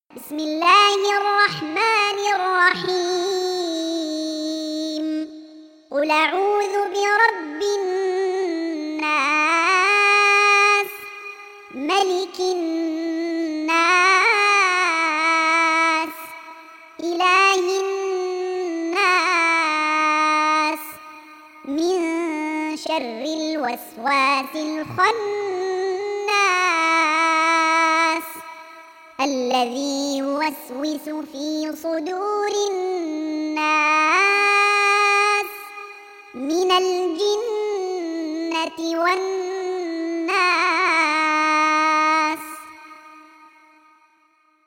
بسم الله الرحمن الرحيم. قل أعوذ برب الناس، ملك الناس، إله الناس، من شر الوسواس الخناس الذي يوسوس في صدور الناس من الجنة والناس.